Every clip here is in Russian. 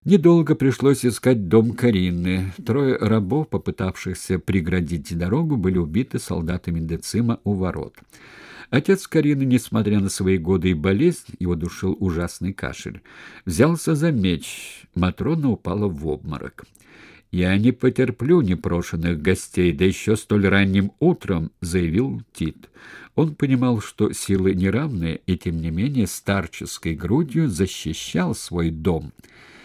Недолго пришлось искать дом Карины. Трое рабов, попытавшихся преградить дорогу, были убиты солдатами Децима у ворот. Отец Карины, несмотря на свои годы и болезнь, его душил ужасный кашель, взялся за меч. Матрона упала в обморок. «Я не потерплю непрошенных гостей, да еще столь ранним утром», — заявил Тит. Он понимал, что силы неравные, и тем не менее старческой грудью защищал свой дом.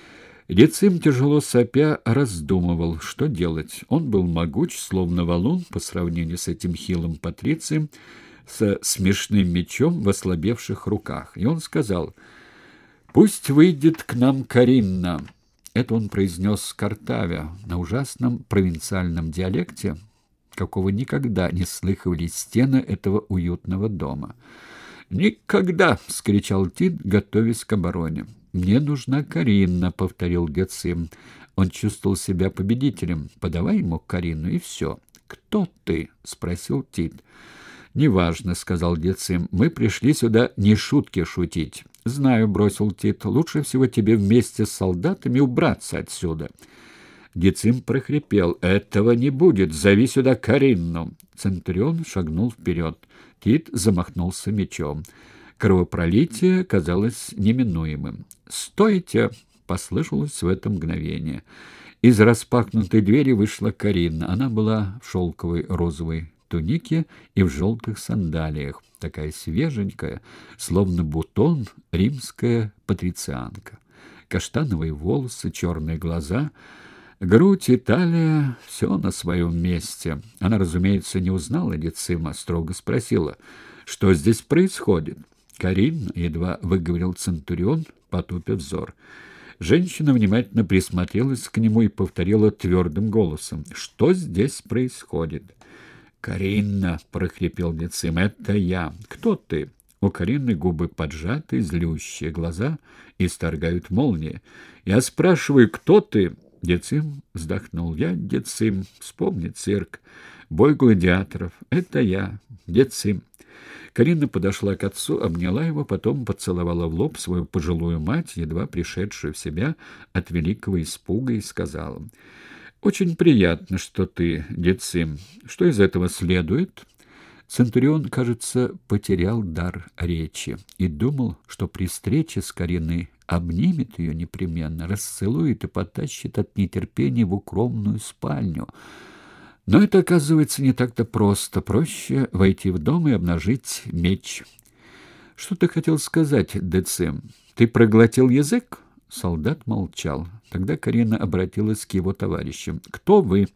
Децим, тяжело сопя, раздумывал, что делать. Он был могуч, словно валун, по сравнению с этим хилым патрицием, со смешным мечом в ослабевших руках. И он сказал: «Пусть выйдет к нам Каринна». Это он произнес картавя, на ужасном провинциальном диалекте, какого никогда не слыхивали стены этого уютного дома. «Никогда!» — вскричал Тит, готовясь к обороне. «Мне нужна Каринна», — повторил Децим. Он чувствовал себя победителем. «Подавай ему Каринну, и все». «Кто ты?» — спросил Тит. «Неважно», — сказал Децим. «Мы пришли сюда не шутки шутить». «Знаю», — бросил Тит. «Лучше всего тебе вместе с солдатами убраться отсюда». Децим прохрипел: «Этого не будет. Зови сюда Каринну». Центурион шагнул вперед. Тит замахнулся мечом. Кровопролитие казалось неминуемым. «Стойте!» — послышалось в это мгновение. Из распахнутой двери вышла Каринна. Она была в шелковой розовой тунике и в желтых сандалиях, такая свеженькая, словно бутон, римская патрицианка. Каштановые волосы, черные глаза, грудь и талия — все на своем месте. Она, разумеется, не узнала Децима, строго спросила: «Что здесь происходит?» «Каринна», — едва выговорил Центурион, потупив взор. Женщина внимательно присмотрелась к нему и повторила твердым голосом: «Что здесь происходит?» «Каринна», — прохрипел Децим, — «это я. Кто ты?» У Каринны губы поджаты, злющие, глаза исторгают молнии. «Я спрашиваю, кто ты?» Децим вздохнул. «Я Децим. Вспомни цирк. Бой гладиаторов. Это я, Децим». Каринна подошла к отцу, обняла его, потом поцеловала в лоб свою пожилую мать, едва пришедшую в себя от великого испуга, и сказала: «Очень приятно, что ты, Децим. Что из этого следует?» Центурион, кажется, потерял дар речи и думал, что при встрече с Кариной обнимет ее непременно, расцелует и потащит от нетерпения в укромную спальню. Но это, оказывается, не так-то просто. Проще войти в дом и обнажить меч. «Что ты хотел сказать, Децим? Ты проглотил язык?» Солдат молчал. Тогда Карина обратилась к его товарищам. «Кто вы?»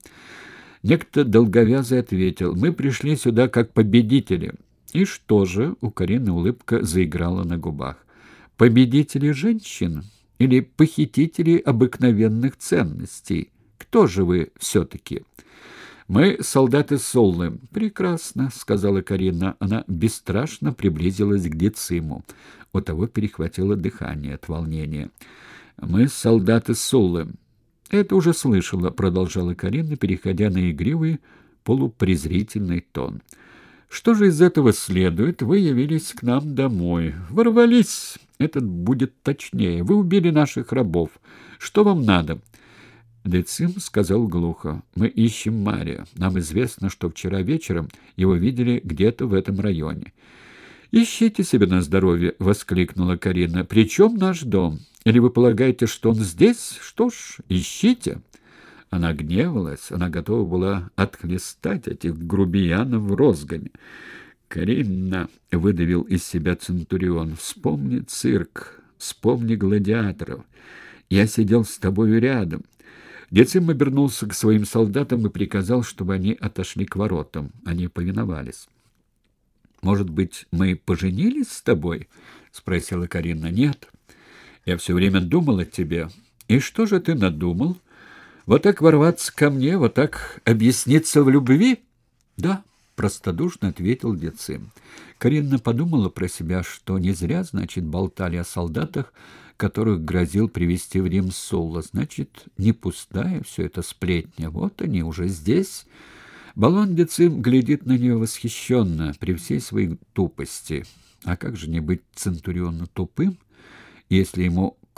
Некто долговязый ответил: «Мы пришли сюда как победители». «И что же?» — у Карины улыбка заиграла на губах. «Победители женщин или похитители обыкновенных ценностей? Кто же вы все-таки?» «Мы солдаты Соллы». «Прекрасно», — сказала Карина. Она бесстрашно приблизилась к Дециму. У того перехватило дыхание от волнения. «Мы солдаты Соллы». «Это уже слышала», — продолжала Карина, переходя на игривый, полупрезрительный тон. «Что же из этого следует? Вы явились к нам домой. Ворвались. Этот будет точнее. Вы убили наших рабов. Что вам надо?» Децим сказал глухо: «Мы ищем Мария. Нам известно, что вчера вечером его видели где-то в этом районе». «Ищите себе на здоровье!» — воскликнула Карина. «При чем наш дом? Или вы полагаете, что он здесь? Что ж, ищите!» Она гневалась, она готова была отхлестать этих грубиянов розгами. «Карина!» — выдавил из себя Центурион. «Вспомни цирк, вспомни гладиаторов. Я сидел с тобою рядом». Децим обернулся к своим солдатам и приказал, чтобы они отошли к воротам. Они повиновались. «Может быть, мы поженились с тобой?» — спросила Карина. «Нет. Я все время думал о тебе. И что же ты надумал? Вот так ворваться ко мне, вот так объясниться в любви?» «Да», — простодушно ответил Децим. Карина подумала про себя, что не зря, значит, болтали о солдатах, которых грозил привести в Рим Сулла. Значит, не пустая все это сплетня. Вот они уже здесь. Болон Децим глядит на нее восхищенно, при всей своей тупости. А как же не быть Центуриону тупым, если ему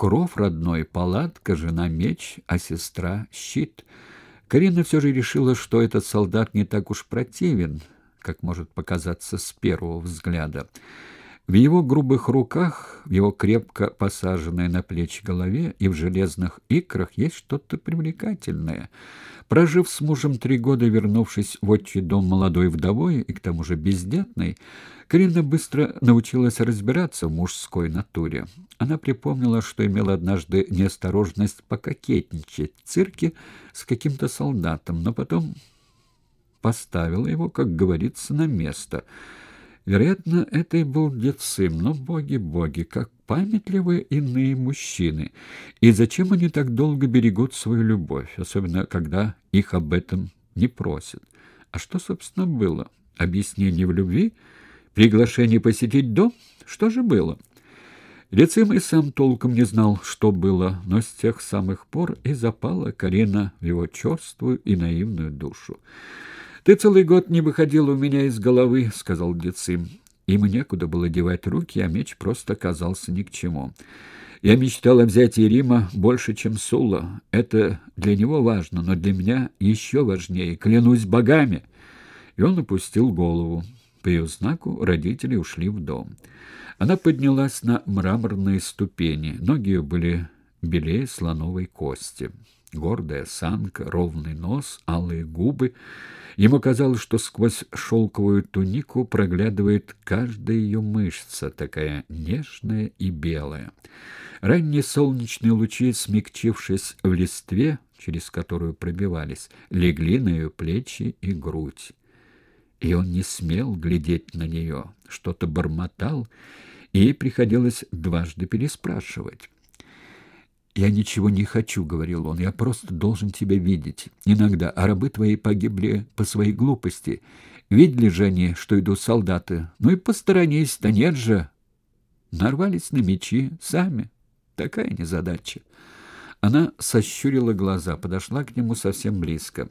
кров родной, палатка, жена меч, а сестра щит. Карина все же решила, что этот солдат не так уж противен, как может показаться с первого взгляда. В его грубых руках, в его крепко посаженной на плечи голове и в железных икрах есть что-то привлекательное. Прожив с мужем 3 года, вернувшись в отчий дом молодой вдовой и к тому же бездетной, Карина быстро научилась разбираться в мужской натуре. Она припомнила, что имела однажды неосторожность пококетничать в цирке с каким-то солдатом, но потом поставила его, как говорится, на место. Вероятно, это и был Децим, но боги, как памятливы иные мужчины. И зачем они так долго берегут свою любовь, особенно когда их об этом не просят? А что, собственно, было? Объяснение в любви? Приглашение посетить дом? Что же было? Децим и сам толком не знал, что было, но с тех самых пор и запала Карина в его черствую и наивную душу. «Ты целый год не выходил у меня из головы», — сказал Децим. Ему некуда было девать руки, а меч просто оказался ни к чему. «Я мечтал о взятии Рима больше, чем Сула. Это для него важно, но для меня еще важнее. Клянусь богами!» И он опустил голову. По ее знаку родители ушли в дом. Она поднялась на мраморные ступени. Ноги ее были белее слоновой кости. Гордая осанка, ровный нос, алые губы. Ему казалось, что сквозь шелковую тунику проглядывает каждая ее мышца, такая нежная и белая. Ранние солнечные лучи, смягчившись в листве, через которую пробивались, легли на ее плечи и грудь. И он не смел глядеть на нее, что-то бормотал, и ей приходилось дважды переспрашивать. «Я ничего не хочу», — говорил он, — «я просто должен тебя видеть. Иногда, а рабы твои погибли по своей глупости. Видели же они, что идут солдаты. Ну и посторонись, да нет же. Нарвались на мечи сами. Такая незадача». Она сощурила глаза, подошла к нему совсем близко.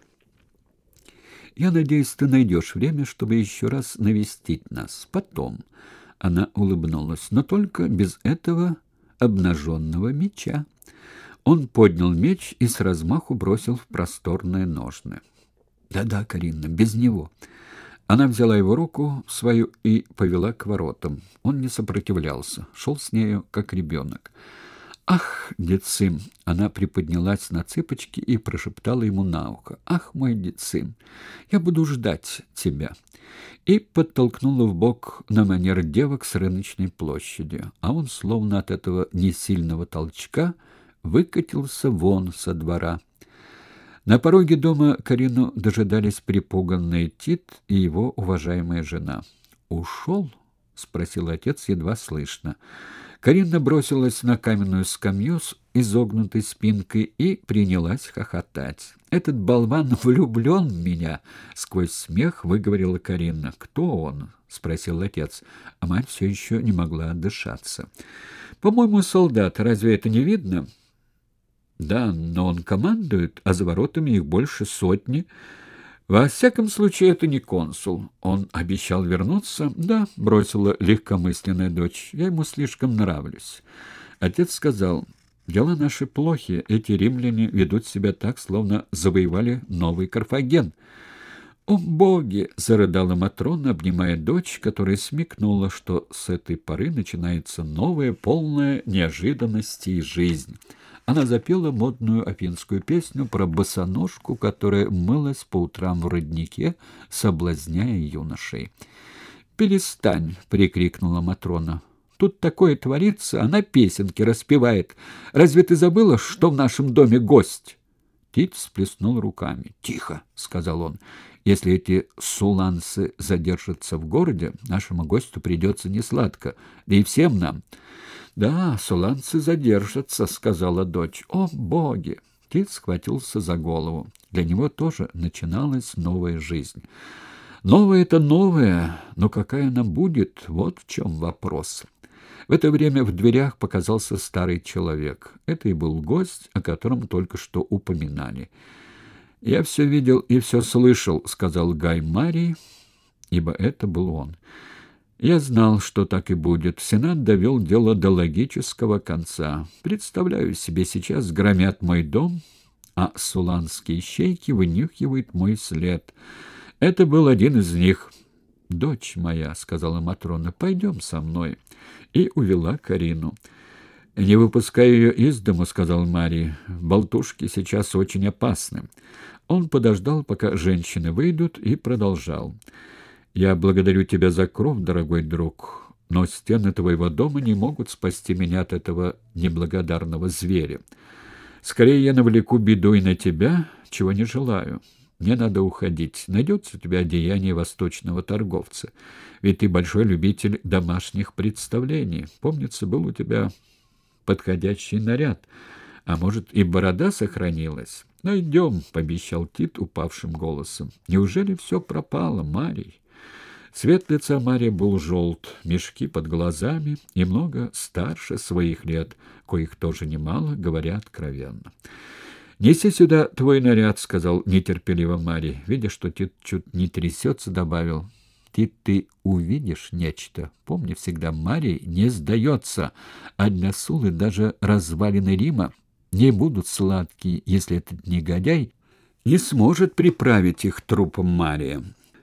«Я надеюсь, ты найдешь время, чтобы еще раз навестить нас. Потом». Она улыбнулась, но только без этого обнаженного меча. Он поднял меч и с размаху бросил в просторные ножны. «Да-да, Карина, без него». Она взяла его руку свою и повела к воротам. Он не сопротивлялся, шел с нею, как ребенок. «Ах, Децим!» Она приподнялась на цыпочки и прошептала ему на ухо. «Ах, мой Децим, я буду ждать тебя!» И подтолкнула в бок на манер девок с рыночной площади. А он, словно от этого несильного толчка, выкатился вон со двора. На пороге дома Карину дожидались припуганный Тит и его уважаемая жена. «Ушел?» — спросил отец едва слышно. Карина бросилась на каменную скамью с изогнутой спинкой и принялась хохотать. «Этот болван влюблен в меня!» — сквозь смех выговорила Карина. «Кто он?» — спросил отец, а мать все еще не могла отдышаться. «По-моему, солдат. Разве это не видно?» «Да, но он командует, а за воротами их больше сотни. Во всяком случае, это не консул. Он обещал вернуться?» «Да», — бросила легкомысленная дочь, — «я ему слишком нравлюсь». Отец сказал: «Дела наши плохи, эти римляне ведут себя так, словно завоевали новый Карфаген». «О, боги!» — зарыдала Матрона, обнимая дочь, которая смекнула, что с этой поры начинается новая, полная неожиданностей жизнь. Она запела модную афинскую песню про босоножку, которая мылась по утрам в роднике, соблазняя юношей. «Перестань!» — прикрикнула Матрона. «Тут такое творится, она песенки распевает. Разве ты забыла, что в нашем доме гость?» Тит всплеснул руками. «Тихо!» — сказал он. «Если эти суланцы задержатся в городе, нашему гостю придется несладко, да и всем нам». «Да, суланцы задержатся», — сказала дочь. «О, боги!» Тит схватился за голову. Для него тоже начиналась новая жизнь. Новое — это новое, но какая она будет, вот в чем вопрос. В это время в дверях показался старый человек. Это и был гость, о котором только что упоминали. «Я все видел и все слышал», — сказал Гай Марий, ибо это был он. Я знал, что так и будет. Сенат довел дело до логического конца. Представляю себе, сейчас громят мой дом, а суланские щейки вынюхивают мой след. Это был один из них. «Дочь моя», — сказала Матрона, — «пойдем со мной». И увела Карину. «Не выпускай ее из дому», — сказал Марий. «Болтушки сейчас очень опасны». Он подождал, пока женщины выйдут, и продолжал. «Я благодарю тебя за кровь, дорогой друг, но стены твоего дома не могут спасти меня от этого неблагодарного зверя. Скорее я навлеку беду и на тебя, чего не желаю. Мне надо уходить. Найдется у тебя одеяние восточного торговца. Ведь ты большой любитель домашних представлений. Помнится, был у тебя подходящий наряд. А может, и борода сохранилась? Найдем, — пообещал Тит упавшим голосом. Неужели все пропало, Марий? Цвет лица Мария был желт, мешки под глазами и много старше своих лет, коих тоже немало, говоря откровенно. «Неси сюда твой наряд», — сказал нетерпеливо Марий. Видя, что Тит чуть не трясется, добавил. «Тит, ты увидишь нечто. Помни всегда, Марий не сдается, а для Сулы даже развалины Рима не будут сладкие, если этот негодяй не сможет приправить их трупом Мария».